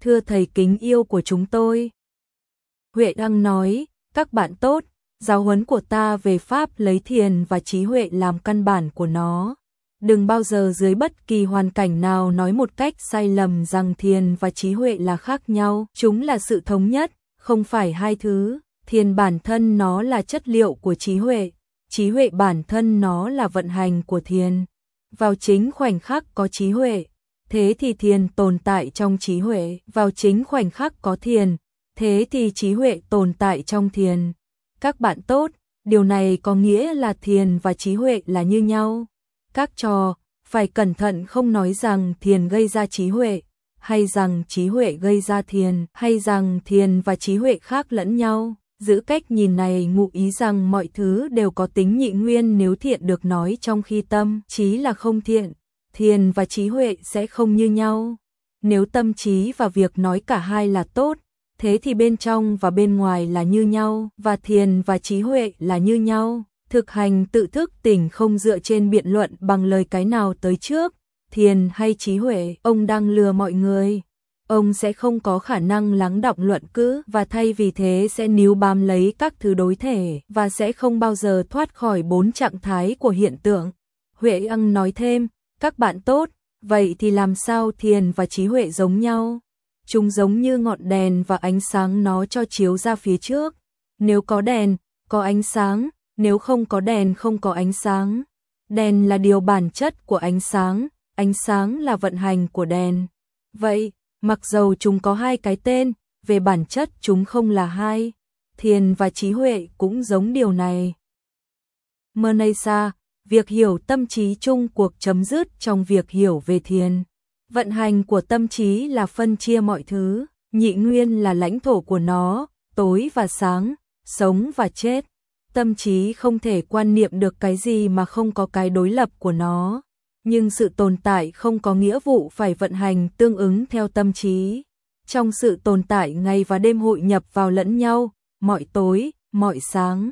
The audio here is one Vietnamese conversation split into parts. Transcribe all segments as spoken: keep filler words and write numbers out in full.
thưa thầy kính yêu của chúng tôi. Huệ Đăng nói, các bạn tốt, giáo huấn của ta về pháp lấy thiền và trí huệ làm căn bản của nó. Đừng bao giờ dưới bất kỳ hoàn cảnh nào nói một cách sai lầm rằng thiền và trí huệ là khác nhau, chúng là sự thống nhất, không phải hai thứ. Thiền bản thân nó là chất liệu của trí huệ, trí huệ bản thân nó là vận hành của thiền. Vào chính khoảnh khắc có trí huệ, thế thì thiền tồn tại trong trí huệ, vào chính khoảnh khắc có thiền, thế thì trí huệ tồn tại trong thiền. Các bạn tốt, điều này có nghĩa là thiền và trí huệ là như nhau. Các trò, phải cẩn thận không nói rằng thiền gây ra trí huệ, hay rằng trí huệ gây ra thiền, hay rằng thiền và trí huệ khác lẫn nhau. Giữ cách nhìn này ngụ ý rằng mọi thứ đều có tính nhị nguyên nếu thiện được nói trong khi tâm trí là không thiện, thiền và trí huệ sẽ không như nhau. Nếu tâm trí và việc nói cả hai là tốt, thế thì bên trong và bên ngoài là như nhau, và thiền và trí huệ là như nhau. Thực hành tự thức tỉnh không dựa trên biện luận bằng lời cái nào tới trước, thiền hay trí huệ, ông đang lừa mọi người. Ông sẽ không có khả năng lắng đọng luận cứ và thay vì thế sẽ níu bám lấy các thứ đối thể và sẽ không bao giờ thoát khỏi bốn trạng thái của hiện tượng. Huệ Đăng nói thêm, các bạn tốt, vậy thì làm sao thiền và trí huệ giống nhau? Chúng giống như ngọn đèn và ánh sáng nó cho chiếu ra phía trước. Nếu có đèn, có ánh sáng, nếu không có đèn không có ánh sáng. Đèn là điều bản chất của ánh sáng, ánh sáng là vận hành của đèn. Vậy, mặc dầu chúng có hai cái tên, về bản chất chúng không là hai. Thiền và trí huệ cũng giống điều này. Mernaysa, việc hiểu tâm trí chung cuộc chấm dứt trong việc hiểu về thiền. Vận hành của tâm trí là phân chia mọi thứ, nhị nguyên là lãnh thổ của nó, tối và sáng, sống và chết. Tâm trí không thể quan niệm được cái gì mà không có cái đối lập của nó. Nhưng sự tồn tại không có nghĩa vụ phải vận hành tương ứng theo tâm trí. Trong sự tồn tại ngày và đêm hội nhập vào lẫn nhau, mọi tối, mọi sáng.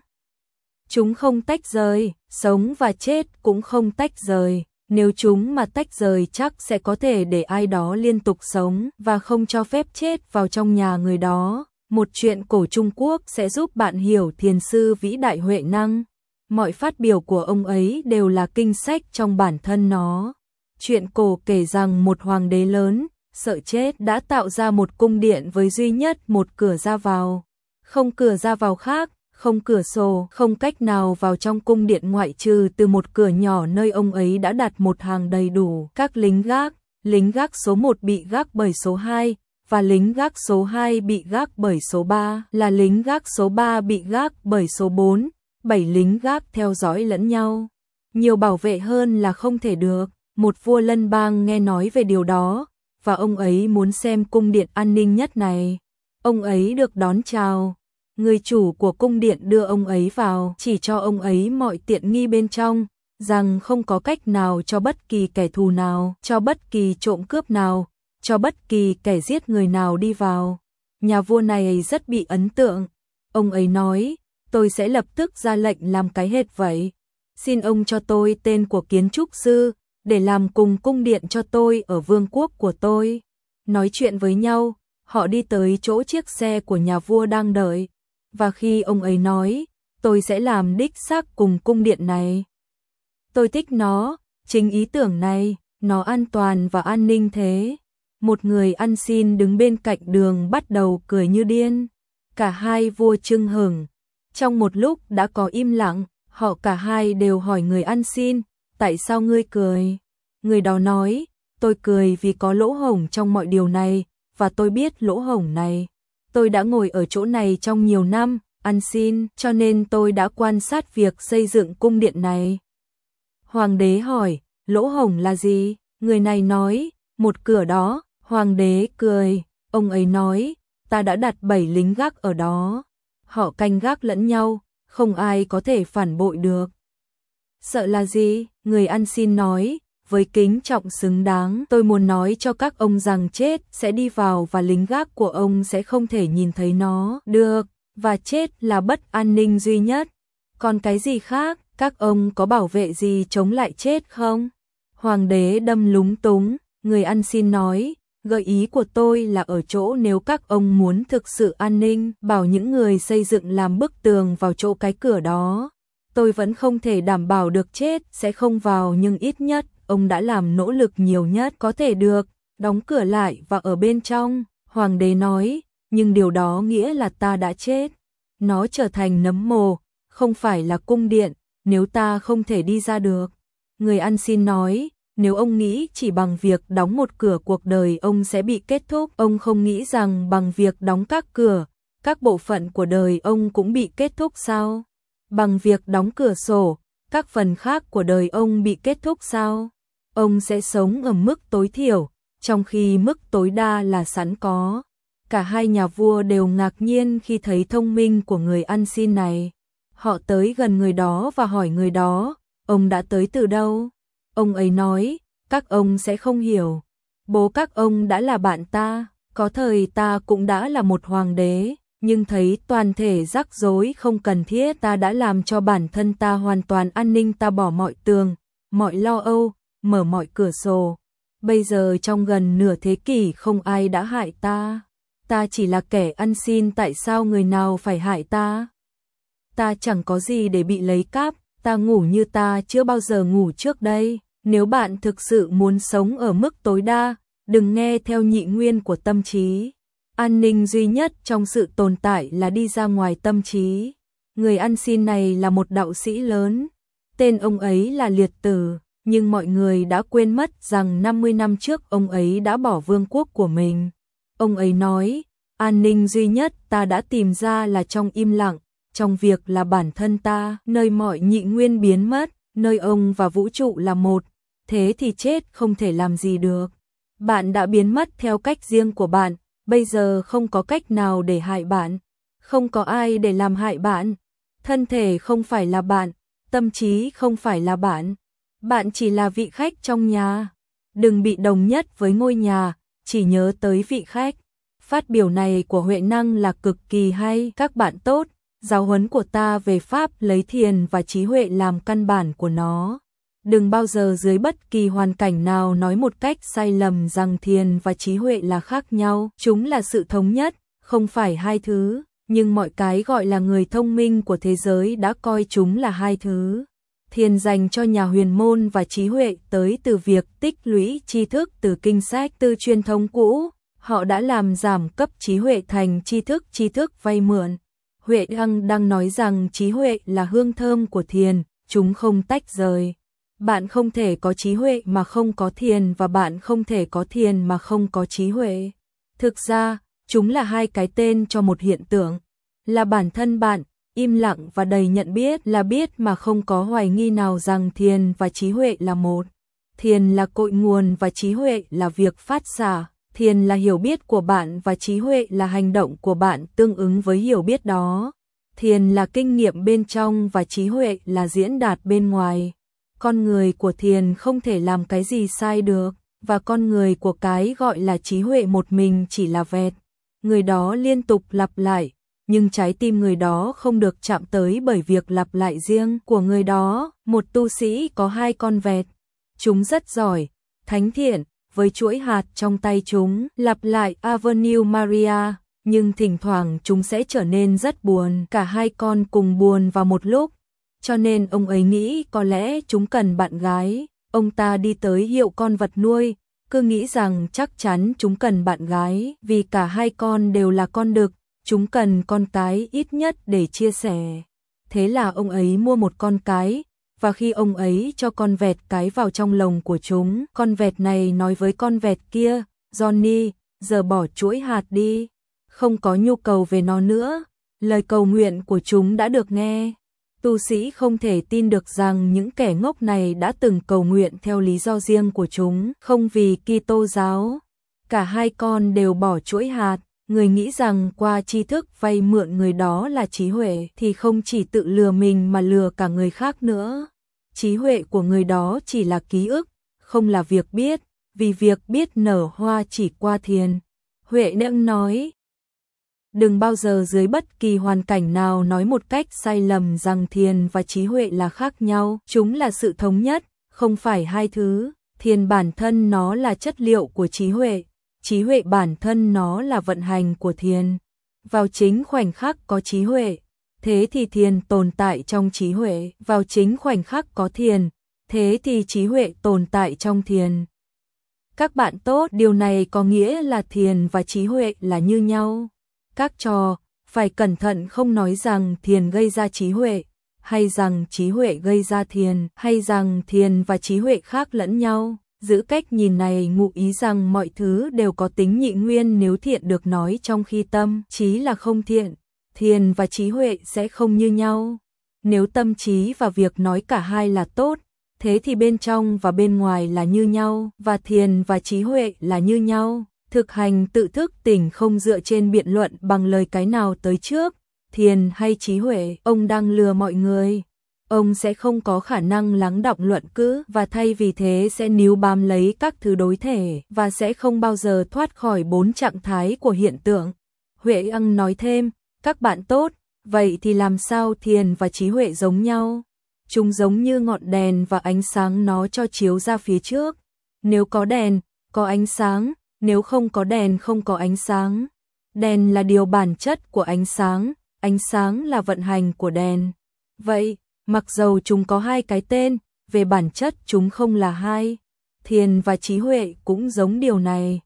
Chúng không tách rời, sống và chết cũng không tách rời. Nếu chúng mà tách rời chắc sẽ có thể để ai đó liên tục sống và không cho phép chết vào trong nhà người đó. Một chuyện cổ Trung Quốc sẽ giúp bạn hiểu thiền sư vĩ đại Huệ Năng. Mọi phát biểu của ông ấy đều là kinh sách trong bản thân nó. Chuyện cổ kể rằng một hoàng đế lớn, sợ chết đã tạo ra một cung điện với duy nhất một cửa ra vào. Không cửa ra vào khác, không cửa sổ, không cách nào vào trong cung điện ngoại trừ từ một cửa nhỏ nơi ông ấy đã đặt một hàng đầy đủ các lính gác. Lính gác số một bị gác bởi số hai, và lính gác số hai bị gác bởi số ba, là lính gác số ba bị gác bởi số bốn, bảy lính gác theo dõi lẫn nhau. Nhiều bảo vệ hơn là không thể được. Một vua lân bang nghe nói về điều đó, và ông ấy muốn xem cung điện an ninh nhất này. Ông ấy được đón chào. Người chủ của cung điện đưa ông ấy vào, chỉ cho ông ấy mọi tiện nghi bên trong, rằng không có cách nào cho bất kỳ kẻ thù nào, cho bất kỳ trộm cướp nào, cho bất kỳ kẻ giết người nào đi vào. Nhà vua này rất bị ấn tượng. Ông ấy nói, tôi sẽ lập tức ra lệnh làm cái hệt vậy. Xin ông cho tôi tên của kiến trúc sư, để làm cùng cung điện cho tôi ở vương quốc của tôi. Nói chuyện với nhau, họ đi tới chỗ chiếc xe của nhà vua đang đợi. Và khi ông ấy nói, tôi sẽ làm đích xác cùng cung điện này. Tôi thích nó, chính ý tưởng này, nó an toàn và an ninh thế. Một người ăn xin đứng bên cạnh đường bắt đầu cười như điên. Cả hai vua chưng hửng. Trong một lúc đã có im lặng, họ cả hai đều hỏi người ăn xin, tại sao ngươi cười? Người đó nói, tôi cười vì có lỗ hổng trong mọi điều này, và tôi biết lỗ hổng này. Tôi đã ngồi ở chỗ này trong nhiều năm, ăn xin, cho nên tôi đã quan sát việc xây dựng cung điện này. Hoàng đế hỏi, lỗ hổng là gì? Người này nói, một cửa đó. Hoàng đế cười, ông ấy nói, ta đã đặt bảy lính gác ở đó. Họ canh gác lẫn nhau, không ai có thể phản bội được. Sợ là gì? Người ăn xin nói, với kính trọng xứng đáng, tôi muốn nói cho các ông rằng chết sẽ đi vào và lính gác của ông sẽ không thể nhìn thấy nó được, và chết là bất an ninh duy nhất. Còn cái gì khác, các ông có bảo vệ gì chống lại chết không? Hoàng đế đâm lúng túng, người ăn xin nói, Gợi ý của tôi là ở chỗ nếu các ông muốn thực sự an ninh, bảo những người xây dựng làm bức tường vào chỗ cái cửa đó. Tôi vẫn không thể đảm bảo được chết sẽ không vào, nhưng ít nhất ông đã làm nỗ lực nhiều nhất có thể được, đóng cửa lại và ở bên trong. Hoàng đế nói, nhưng điều đó nghĩa là ta đã chết. Nó trở thành nấm mồ, không phải là cung điện, nếu ta không thể đi ra được. Người ăn xin nói, nếu ông nghĩ chỉ bằng việc đóng một cửa cuộc đời ông sẽ bị kết thúc, ông không nghĩ rằng bằng việc đóng các cửa, các bộ phận của đời ông cũng bị kết thúc sao? Bằng việc đóng cửa sổ, các phần khác của đời ông bị kết thúc sao? Ông sẽ sống ở mức tối thiểu, trong khi mức tối đa là sẵn có. Cả hai nhà vua đều ngạc nhiên khi thấy thông minh của người ăn xin này. Họ tới gần người đó và hỏi người đó, ông đã tới từ đâu? Ông ấy nói, các ông sẽ không hiểu. Bố các ông đã là bạn ta, có thời ta cũng đã là một hoàng đế, nhưng thấy toàn thể rắc rối không cần thiết, ta đã làm cho bản thân ta hoàn toàn an ninh, ta bỏ mọi tường, mọi lo âu, mở mọi cửa sổ. Bây giờ trong gần nửa thế kỷ không ai đã hại ta. Ta chỉ là kẻ ăn xin, tại sao người nào phải hại ta? Ta chẳng có gì để bị lấy cắp, ta ngủ như ta chưa bao giờ ngủ trước đây. Nếu bạn thực sự muốn sống ở mức tối đa, đừng nghe theo nhị nguyên của tâm trí. An ninh duy nhất trong sự tồn tại là đi ra ngoài tâm trí. Người ăn xin này là một đạo sĩ lớn, tên ông ấy là Liệt Tử, nhưng mọi người đã quên mất rằng năm mươi năm trước ông ấy đã bỏ vương quốc của mình. Ông ấy nói, an ninh duy nhất ta đã tìm ra là trong im lặng, trong việc là bản thân ta, nơi mọi nhị nguyên biến mất, nơi ông và vũ trụ là một, thế thì chết không thể làm gì được. Bạn đã biến mất theo cách riêng của bạn, bây giờ không có cách nào để hại bạn, không có ai để làm hại bạn. Thân thể không phải là bạn, tâm trí không phải là bạn, bạn chỉ là vị khách trong nhà. Đừng bị đồng nhất với ngôi nhà, chỉ nhớ tới vị khách. Phát biểu này của Huệ Năng là cực kỳ hay. Các bạn tốt, giáo huấn của ta về Pháp lấy thiền và trí huệ làm căn bản của nó. Đừng bao giờ dưới bất kỳ hoàn cảnh nào nói một cách sai lầm rằng thiền và trí huệ là khác nhau. Chúng là sự thống nhất, không phải hai thứ, nhưng mọi cái gọi là người thông minh của thế giới đã coi chúng là hai thứ. Thiền dành cho nhà huyền môn và trí huệ tới từ việc tích lũy tri thức từ kinh sách, từ truyền thống cũ. Họ đã làm giảm cấp trí huệ thành tri thức, tri thức vay mượn. Huệ Năng đang nói rằng trí huệ là hương thơm của thiền, chúng không tách rời. Bạn không thể có trí huệ mà không có thiền, và bạn không thể có thiền mà không có trí huệ. Thực ra, chúng là hai cái tên cho một hiện tượng, là bản thân bạn, im lặng và đầy nhận biết, là biết mà không có hoài nghi nào rằng thiền và trí huệ là một. Thiền là cội nguồn và trí huệ là việc phát xạ. Thiền là hiểu biết của bạn và trí huệ là hành động của bạn tương ứng với hiểu biết đó. Thiền là kinh nghiệm bên trong và trí huệ là diễn đạt bên ngoài. Con người của thiền không thể làm cái gì sai được, và con người của cái gọi là trí huệ một mình chỉ là vẹt. Người đó liên tục lặp lại, nhưng trái tim người đó không được chạm tới bởi việc lặp lại riêng của người đó. Một tu sĩ có hai con vẹt, chúng rất giỏi, thánh thiện, với chuỗi hạt trong tay chúng, lặp lại Avenue Maria, nhưng thỉnh thoảng chúng sẽ trở nên rất buồn, cả hai con cùng buồn vào một lúc. Cho nên ông ấy nghĩ có lẽ chúng cần bạn gái. Ông ta đi tới hiệu con vật nuôi, cứ nghĩ rằng chắc chắn chúng cần bạn gái, vì cả hai con đều là con đực, chúng cần con cái ít nhất để chia sẻ. Thế là ông ấy mua một con cái, và khi ông ấy cho con vẹt cái vào trong lồng của chúng, con vẹt này nói với con vẹt kia, Johnny, giờ bỏ chuỗi hạt đi, không có nhu cầu về nó nữa. Lời cầu nguyện của chúng đã được nghe. Tu sĩ không thể tin được rằng những kẻ ngốc này đã từng cầu nguyện theo lý do riêng của chúng, không vì Kitô giáo. Cả hai con đều bỏ chuỗi hạt. Người nghĩ rằng qua tri thức vay mượn người đó là trí huệ thì không chỉ tự lừa mình mà lừa cả người khác nữa. Trí huệ của người đó chỉ là ký ức, không là việc biết, vì việc biết nở hoa chỉ qua thiền. Huệ Năng nói, đừng bao giờ dưới bất kỳ hoàn cảnh nào nói một cách sai lầm rằng thiền và trí huệ là khác nhau. Chúng là sự thống nhất, không phải hai thứ. Thiền bản thân nó là chất liệu của trí huệ. trí huệ bản thân nó là vận hành của thiền. Vào chính khoảnh khắc có trí huệ, thế thì thiền tồn tại trong trí huệ, vào chính khoảnh khắc có thiền, thế thì trí huệ tồn tại trong thiền. Các bạn tốt, điều này có nghĩa là thiền và trí huệ là như nhau. Các trò, phải cẩn thận không nói rằng thiền gây ra trí huệ, hay rằng trí huệ gây ra thiền, hay rằng thiền và trí huệ khác lẫn nhau. Giữ cách nhìn này ngụ ý rằng mọi thứ đều có tính nhị nguyên nếu thiện được nói trong khi tâm trí là không thiện, thiền và trí huệ sẽ không như nhau. Nếu tâm trí và việc nói cả hai là tốt, thế thì bên trong và bên ngoài là như nhau, và thiền và trí huệ là như nhau. Thực hành tự thức tỉnh không dựa trên biện luận bằng lời cái nào tới trước, thiền hay trí huệ, ông đang lừa mọi người. Ông sẽ không có khả năng lắng đọng luận cứ và thay vì thế sẽ níu bám lấy các thứ đối thể và sẽ không bao giờ thoát khỏi bốn trạng thái của hiện tượng. Huệ Ăng nói thêm, các bạn tốt, vậy thì làm sao thiền và trí huệ giống nhau? Chúng giống như ngọn đèn và ánh sáng nó cho chiếu ra phía trước. Nếu có đèn, có ánh sáng, nếu không có đèn không có ánh sáng. Đèn là điều bản chất của ánh sáng, ánh sáng là vận hành của đèn. Vậy, mặc dầu chúng có hai cái tên, về bản chất chúng không là hai. Thiền và trí huệ cũng giống điều này.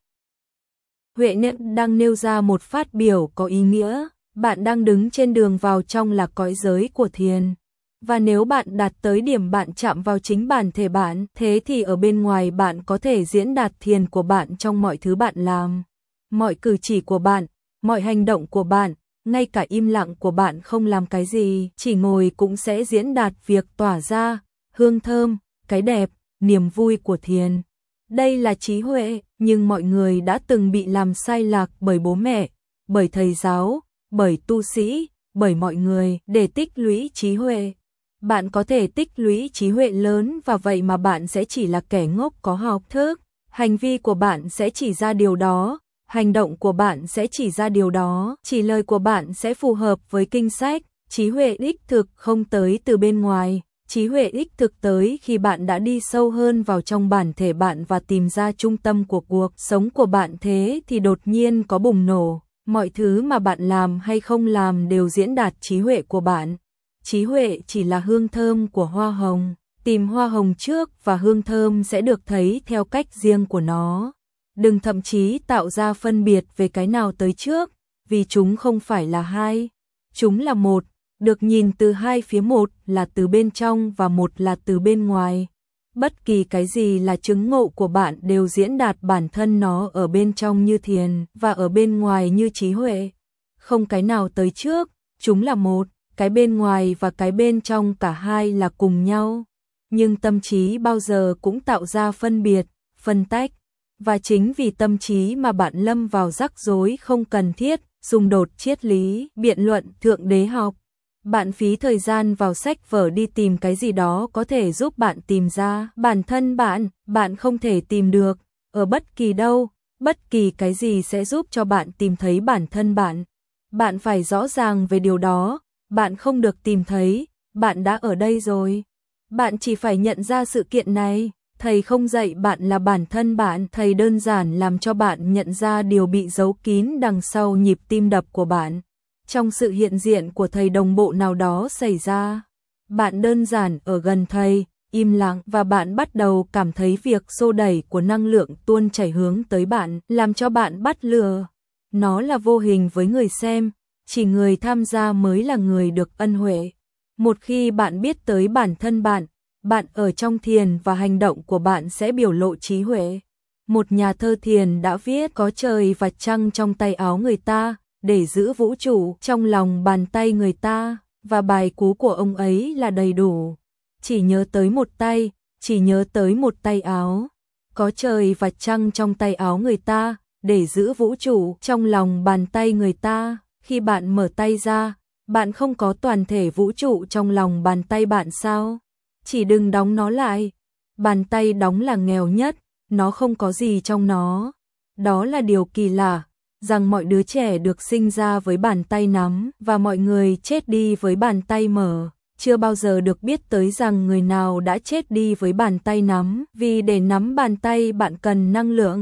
Huệ Niệm đang nêu ra một phát biểu có ý nghĩa, bạn đang đứng trên đường vào trong là cõi giới của thiền. Và nếu bạn đạt tới điểm bạn chạm vào chính bản thể bạn, thế thì ở bên ngoài bạn có thể diễn đạt thiền của bạn trong mọi thứ bạn làm. Mọi cử chỉ của bạn, mọi hành động của bạn, ngay cả im lặng của bạn không làm cái gì, chỉ ngồi cũng sẽ diễn đạt việc tỏa ra, hương thơm, cái đẹp, niềm vui của thiền. Đây là trí huệ, nhưng mọi người đã từng bị làm sai lạc bởi bố mẹ, bởi thầy giáo, bởi tu sĩ, bởi mọi người để tích lũy trí huệ. Bạn có thể tích lũy trí huệ lớn và vậy mà bạn sẽ chỉ là kẻ ngốc có học thức. Hành vi của bạn sẽ chỉ ra điều đó, hành động của bạn sẽ chỉ ra điều đó, chỉ lời của bạn sẽ phù hợp với kinh sách. Trí huệ đích thực không tới từ bên ngoài, trí huệ đích thực tới khi bạn đã đi sâu hơn vào trong bản thể bạn và tìm ra trung tâm của cuộc sống của bạn, thế thì đột nhiên có bùng nổ. Mọi thứ mà bạn làm hay không làm đều diễn đạt trí huệ của bạn. Trí huệ chỉ là hương thơm của hoa hồng, tìm hoa hồng trước và hương thơm sẽ được thấy theo cách riêng của nó. Đừng thậm chí tạo ra phân biệt về cái nào tới trước, vì chúng không phải là hai, chúng là một, được nhìn từ hai phía, một là từ bên trong và một là từ bên ngoài. Bất kỳ cái gì là chứng ngộ của bạn đều diễn đạt bản thân nó ở bên trong như thiền và ở bên ngoài như trí huệ. Không cái nào tới trước, chúng là một. Cái bên ngoài và cái bên trong cả hai là cùng nhau. Nhưng tâm trí bao giờ cũng tạo ra phân biệt, phân tách. Và chính vì tâm trí mà bạn lâm vào rắc rối không cần thiết, xung đột triết lý, biện luận thượng đế học. Bạn phí thời gian vào sách vở đi tìm cái gì đó có thể giúp bạn tìm ra bản thân bạn, bạn không thể tìm được. Ở bất kỳ đâu, bất kỳ cái gì sẽ giúp cho bạn tìm thấy bản thân bạn. Bạn phải rõ ràng về điều đó. Bạn không được tìm thấy, bạn đã ở đây rồi. Bạn chỉ phải nhận ra sự kiện này. Thầy không dạy bạn là bản thân bạn, thầy đơn giản làm cho bạn nhận ra điều bị giấu kín đằng sau nhịp tim đập của bạn. Trong sự hiện diện của thầy đồng bộ nào đó xảy ra, bạn đơn giản ở gần thầy, im lặng và bạn bắt đầu cảm thấy việc xô đẩy của năng lượng tuôn chảy hướng tới bạn, làm cho bạn bắt lừa. Nó là vô hình với người xem. Chỉ người tham gia mới là người được ân huệ. Một khi bạn biết tới bản thân bạn, bạn ở trong thiền và hành động của bạn sẽ biểu lộ trí huệ. Một nhà thơ thiền đã viết có trời và trăng trong tay áo người ta, để giữ vũ trụ trong lòng bàn tay người ta, và bài cú của ông ấy là đầy đủ. Chỉ nhớ tới một tay, chỉ nhớ tới một tay áo. Có trời và trăng trong tay áo người ta, để giữ vũ trụ trong lòng bàn tay người ta. Khi bạn mở tay ra, bạn không có toàn thể vũ trụ trong lòng bàn tay bạn sao? Chỉ đừng đóng nó lại. Bàn tay đóng là nghèo nhất, nó không có gì trong nó. Đó là điều kỳ lạ, rằng mọi đứa trẻ được sinh ra với bàn tay nắm và mọi người chết đi với bàn tay mở. Chưa bao giờ được biết tới rằng người nào đã chết đi với bàn tay nắm, vì để nắm bàn tay bạn cần năng lượng.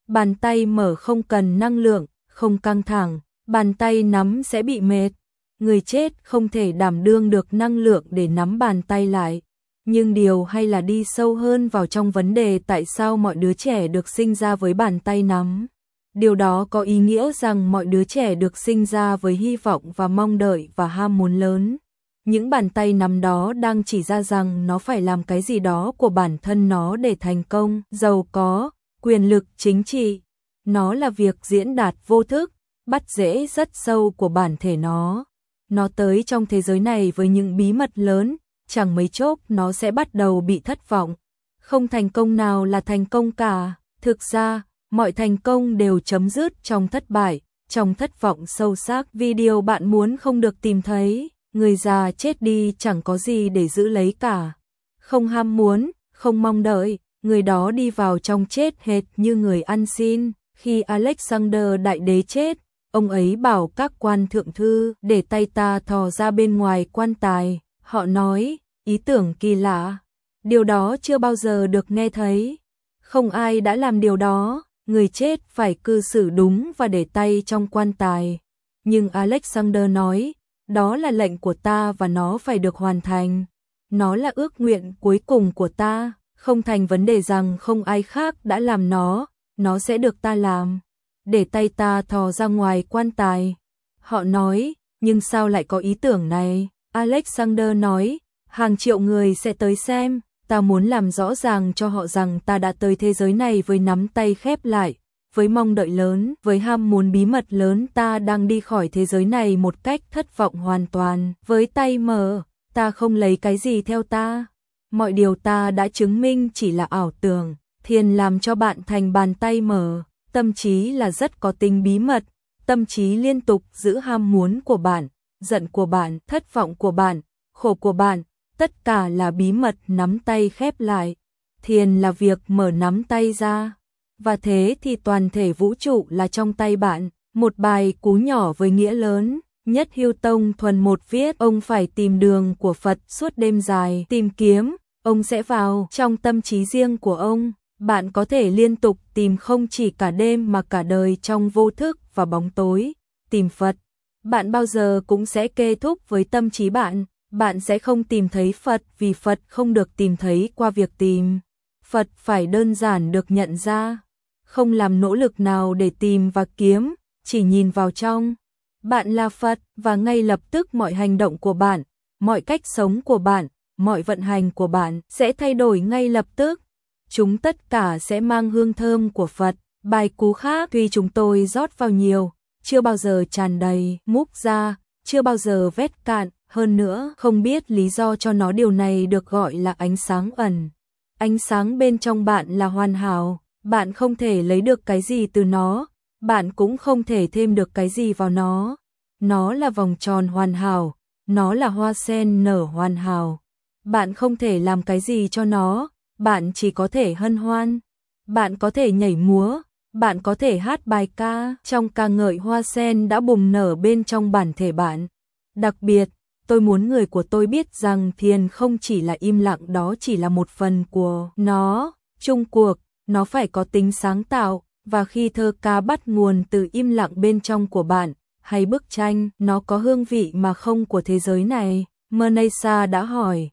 Bàn tay mở không cần năng lượng, không căng thẳng, bàn tay nắm sẽ bị mệt. Người chết không thể đảm đương được năng lượng để nắm bàn tay lại. Nhưng điều hay là đi sâu hơn vào trong vấn đề tại sao mọi đứa trẻ được sinh ra với bàn tay nắm. Điều đó có ý nghĩa rằng mọi đứa trẻ được sinh ra với hy vọng và mong đợi và ham muốn lớn. Những bàn tay nắm đó đang chỉ ra rằng nó phải làm cái gì đó của bản thân nó để thành công, giàu có, quyền lực chính trị. Nó là việc diễn đạt vô thức, bắt rễ rất sâu của bản thể nó. Nó tới trong thế giới này với những bí mật lớn, chẳng mấy chốc nó sẽ bắt đầu bị thất vọng. Không thành công nào là thành công cả, thực ra, mọi thành công đều chấm dứt trong thất bại, trong thất vọng sâu sắc vì điều bạn muốn không được tìm thấy. Người già chết đi chẳng có gì để giữ lấy cả. Không ham muốn, không mong đợi, người đó đi vào trong chết hệt như người ăn xin. Khi Alexander Đại Đế chết, ông ấy bảo các quan thượng thư để tay ta thò ra bên ngoài quan tài. Họ nói, ý tưởng kỳ lạ. Điều đó chưa bao giờ được nghe thấy. Không ai đã làm điều đó, người chết phải cư xử đúng và để tay trong quan tài. Nhưng Alexander nói, đó là lệnh của ta và nó phải được hoàn thành. Nó là ước nguyện cuối cùng của ta, không thành vấn đề rằng không ai khác đã làm nó, nó sẽ được ta làm. Để tay ta thò ra ngoài quan tài. Họ nói, nhưng sao lại có ý tưởng này? Alexander nói, hàng triệu người sẽ tới xem, ta muốn làm rõ ràng cho họ rằng ta đã tới thế giới này với nắm tay khép lại. Với mong đợi lớn, với ham muốn bí mật lớn ta đang đi khỏi thế giới này một cách thất vọng hoàn toàn. Với tay mở, ta không lấy cái gì theo ta. Mọi điều ta đã chứng minh chỉ là ảo tưởng. Thiền làm cho bạn thành bàn tay mở. Tâm trí là rất có tính bí mật. Tâm trí liên tục giữ ham muốn của bạn, giận của bạn, thất vọng của bạn, khổ của bạn. Tất cả là bí mật nắm tay khép lại. Thiền là việc mở nắm tay ra. Và thế thì toàn thể vũ trụ là trong tay bạn. Một bài cú nhỏ với nghĩa lớn. Nhất Hưu Tông thuần một viết, ông phải tìm đường của Phật suốt đêm dài, tìm kiếm, ông sẽ vào trong tâm trí riêng của ông. Bạn có thể liên tục tìm không chỉ cả đêm mà cả đời trong vô thức và bóng tối, tìm Phật. Bạn bao giờ cũng sẽ kết thúc với tâm trí bạn, bạn sẽ không tìm thấy Phật vì Phật không được tìm thấy qua việc tìm. Phật phải đơn giản được nhận ra, không làm nỗ lực nào để tìm và kiếm, chỉ nhìn vào trong. Bạn là Phật và ngay lập tức mọi hành động của bạn, mọi cách sống của bạn, mọi vận hành của bạn sẽ thay đổi ngay lập tức. Chúng tất cả sẽ mang hương thơm của Phật. Bài cú khác, tuy chúng tôi rót vào nhiều, chưa bao giờ tràn đầy, múc ra, chưa bao giờ vét cạn, hơn nữa không biết lý do cho nó. Điều này được gọi là ánh sáng ẩn. Ánh sáng bên trong bạn là hoàn hảo, bạn không thể lấy được cái gì từ nó, bạn cũng không thể thêm được cái gì vào nó. Nó là vòng tròn hoàn hảo, nó là hoa sen nở hoàn hảo. Bạn không thể làm cái gì cho nó, bạn chỉ có thể hân hoan. Bạn có thể nhảy múa, bạn có thể hát bài ca trong ca ngợi hoa sen đã bùng nở bên trong bản thể bạn. Đặc biệt, tôi muốn người của tôi biết rằng thiền không chỉ là im lặng, đó chỉ là một phần của nó. Chung cuộc, nó phải có tính sáng tạo, và khi thơ ca bắt nguồn từ im lặng bên trong của bạn, hay bức tranh, nó có hương vị mà không của thế giới này. Mernesa đã hỏi.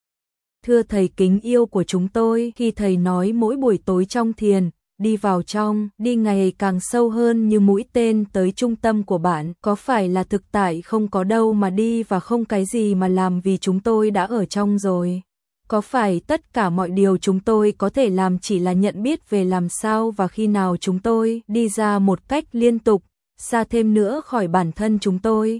Thưa thầy kính yêu của chúng tôi, khi thầy nói mỗi buổi tối trong thiền, đi vào trong, đi ngày càng sâu hơn như mũi tên tới trung tâm của bạn, có phải là thực tại không có đâu mà đi và không cái gì mà làm vì chúng tôi đã ở trong rồi? Có phải tất cả mọi điều chúng tôi có thể làm chỉ là nhận biết về làm sao và khi nào chúng tôi đi ra một cách liên tục, xa thêm nữa khỏi bản thân chúng tôi?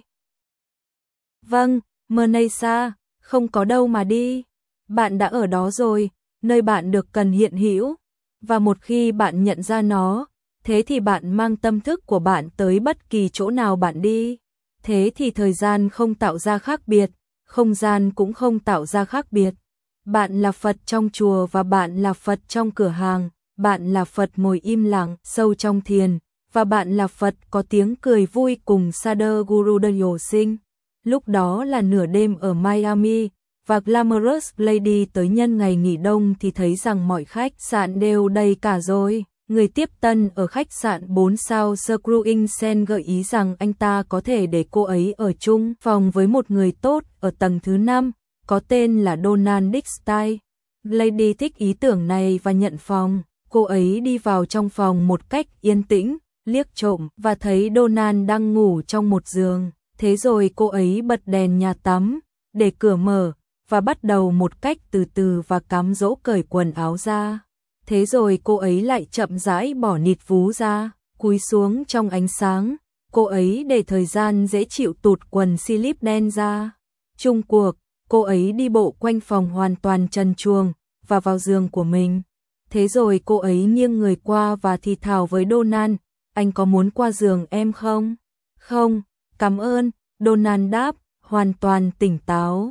Vâng, Mernesa, không có đâu mà đi. Bạn đã ở đó rồi, nơi bạn được cần hiện hữu. Và một khi bạn nhận ra nó, thế thì bạn mang tâm thức của bạn tới bất kỳ chỗ nào bạn đi. Thế thì thời gian không tạo ra khác biệt, không gian cũng không tạo ra khác biệt. Bạn là Phật trong chùa và bạn là Phật trong cửa hàng, bạn là Phật ngồi im lặng, sâu trong thiền, và bạn là Phật có tiếng cười vui cùng Sadhguru Dayo Singh. Lúc đó là nửa đêm ở Miami, và Glamorous Lady tới nhân ngày nghỉ đông thì thấy rằng mọi khách sạn đều đầy cả rồi. Người tiếp tân ở khách sạn bốn sao Screwing Sen gợi ý rằng anh ta có thể để cô ấy ở chung phòng với một người tốt ở tầng thứ năm, có tên là Donald Dickstein. Lady thích ý tưởng này và nhận phòng. Cô ấy đi vào trong phòng một cách yên tĩnh, liếc trộm và thấy Donald đang ngủ trong một giường. Thế rồi cô ấy bật đèn nhà tắm, để cửa mở, và bắt đầu một cách từ từ và cám dỗ cởi quần áo ra. Thế rồi cô ấy lại chậm rãi bỏ nịt vú ra, cúi xuống trong ánh sáng. Cô ấy để thời gian dễ chịu tụt quần slip đen ra. Chung cuộc, cô ấy đi bộ quanh phòng hoàn toàn trần truồng và vào giường của mình. Thế rồi cô ấy nghiêng người qua và thì thào với Donald, anh có muốn qua giường em không? Không, cảm ơn, Donald đáp, hoàn toàn tỉnh táo.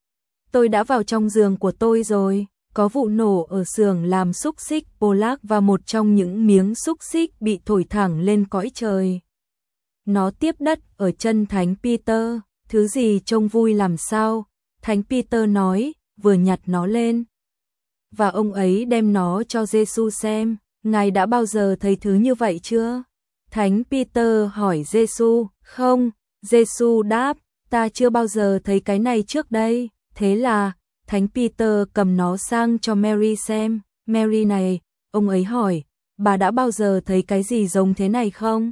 Tôi đã vào trong giường của tôi rồi. Có vụ nổ ở xưởng làm xúc xích Polak và một trong những miếng xúc xích bị thổi thẳng lên cõi trời. Nó tiếp đất ở chân Thánh Peter. Thứ gì trông vui làm sao? Thánh Peter nói, vừa nhặt nó lên. Và ông ấy đem nó cho Giêsu xem. Ngài đã bao giờ thấy thứ như vậy chưa? Thánh Peter hỏi Giêsu. Không, Giêsu đáp, ta chưa bao giờ thấy cái này trước đây. Thế là Thánh Peter cầm nó sang cho Mary xem. Mary này, ông ấy hỏi, bà đã bao giờ thấy cái gì giống thế này không?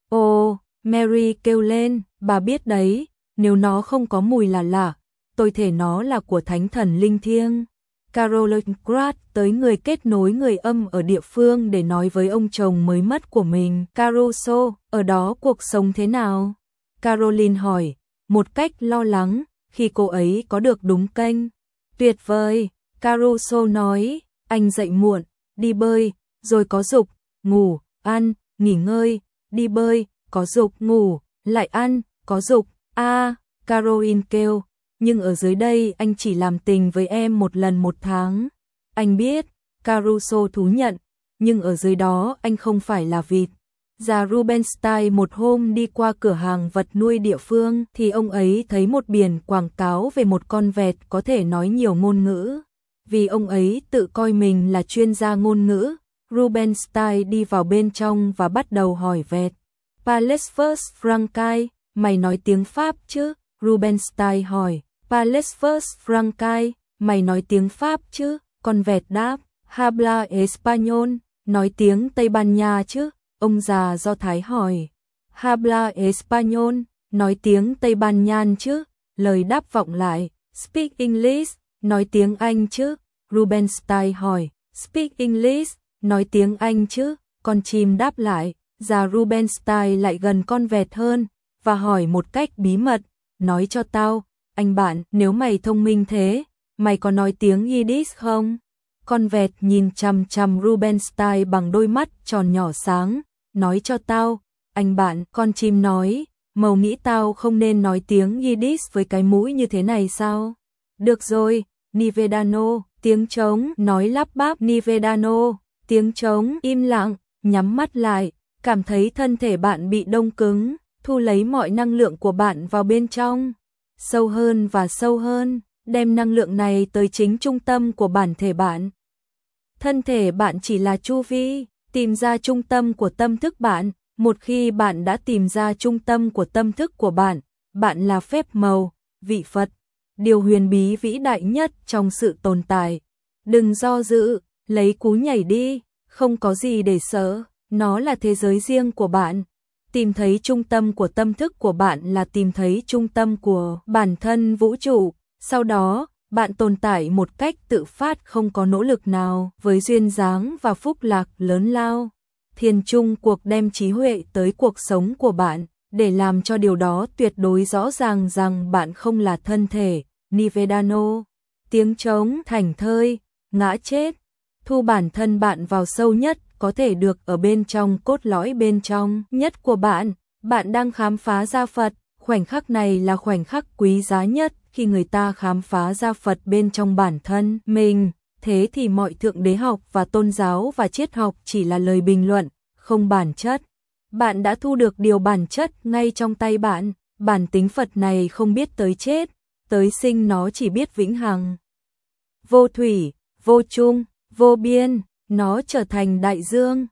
Ồ, Mary kêu lên, bà biết đấy, nếu nó không có mùi là lạ, tôi thể nó là của thánh thần linh thiêng. Caroline Pratt tới người kết nối người âm ở địa phương để nói với ông chồng mới mất của mình. Caruso, ở đó cuộc sống thế nào? Caroline hỏi, một cách lo lắng, khi cô ấy có được đúng kênh. Tuyệt vời, Caruso nói, anh dậy muộn, đi bơi, rồi có dục, ngủ, ăn, nghỉ ngơi, đi bơi, có dục, ngủ, lại ăn, có dục. A, à, Caroline kêu, nhưng ở dưới đây anh chỉ làm tình với em một lần một tháng. Anh biết, Caruso thú nhận, nhưng ở dưới đó anh không phải là vịt. Già Rubenstein một hôm đi qua cửa hàng vật nuôi địa phương thì ông ấy thấy một biển quảng cáo về một con vẹt có thể nói nhiều ngôn ngữ. Vì ông ấy tự coi mình là chuyên gia ngôn ngữ, Rubenstein đi vào bên trong và bắt đầu hỏi vẹt. Palesfus Frankai, mày nói tiếng Pháp chứ? Rubenstein hỏi. Palesfus Frankai, mày nói tiếng Pháp chứ? Con vẹt đáp. Habla Español, nói tiếng Tây Ban Nha chứ? Ông già Do Thái hỏi. Habla Español, nói tiếng Tây Ban Nha chứ? Lời đáp vọng lại. Speak English, nói tiếng Anh chứ? Rubenstein hỏi. Speak English, nói tiếng Anh chứ? Con chim đáp lại. Già Rubenstein lại gần con vẹt hơn và hỏi một cách bí mật, nói cho tao, anh bạn, nếu mày thông minh thế, mày có nói tiếng Yiddish không? Con vẹt nhìn chằm chằm Rubenstein bằng đôi mắt tròn nhỏ sáng, nói cho tao, anh bạn, con chim nói, màu nghĩ tao không nên nói tiếng Yiddish với cái mũi như thế này sao? Được rồi, Nivedano, tiếng trống, nói lắp bắp Nivedano, tiếng trống im lặng, nhắm mắt lại, cảm thấy thân thể bạn bị đông cứng, thu lấy mọi năng lượng của bạn vào bên trong, sâu hơn và sâu hơn, đem năng lượng này tới chính trung tâm của bản thể bạn. Thân thể bạn chỉ là chu vi, tìm ra trung tâm của tâm thức bạn, một khi bạn đã tìm ra trung tâm của tâm thức của bạn, bạn là phép màu, vị Phật, điều huyền bí vĩ đại nhất trong sự tồn tại. Đừng do dự, lấy cú nhảy đi, không có gì để sợ, nó là thế giới riêng của bạn. Tìm thấy trung tâm của tâm thức của bạn là tìm thấy trung tâm của bản thân vũ trụ, sau đó, bạn tồn tại một cách tự phát không có nỗ lực nào, với duyên dáng và phúc lạc lớn lao. Thiền chung cuộc đem trí huệ tới cuộc sống của bạn, để làm cho điều đó tuyệt đối rõ ràng rằng bạn không là thân thể, Nivedano, tiếng trống, thảnh thơi, ngã chết, thu bản thân bạn vào sâu nhất, có thể được ở bên trong cốt lõi bên trong nhất của bạn, bạn đang khám phá ra Phật, khoảnh khắc này là khoảnh khắc quý giá nhất khi người ta khám phá ra Phật bên trong bản thân mình, thế thì mọi thượng đế học và tôn giáo và triết học chỉ là lời bình luận, không bản chất. Bạn đã thu được điều bản chất ngay trong tay bạn, bản tính Phật này không biết tới chết, tới sinh, nó chỉ biết vĩnh hằng. Vô thủy, vô chung, vô biên, nó trở thành đại dương,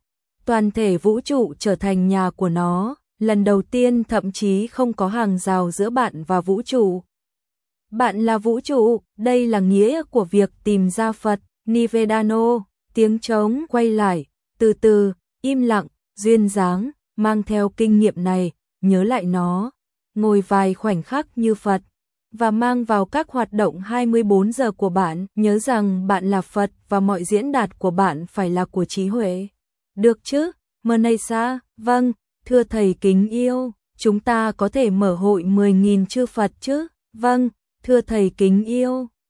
toàn thể vũ trụ trở thành nhà của nó, lần đầu tiên thậm chí không có hàng rào giữa bạn và vũ trụ. Bạn là vũ trụ, đây là nghĩa của việc tìm ra Phật, Nivedano, tiếng trống quay lại, từ từ, im lặng, duyên dáng, mang theo kinh nghiệm này, nhớ lại nó, ngồi vài khoảnh khắc như Phật, và mang vào các hoạt động hai mươi bốn giờ của bạn, nhớ rằng bạn là Phật và mọi diễn đạt của bạn phải là của trí huệ. Được chứ, Manasa, vâng, thưa thầy kính yêu, chúng ta có thể mở hội mười nghìn chư Phật chứ, vâng, thưa thầy kính yêu.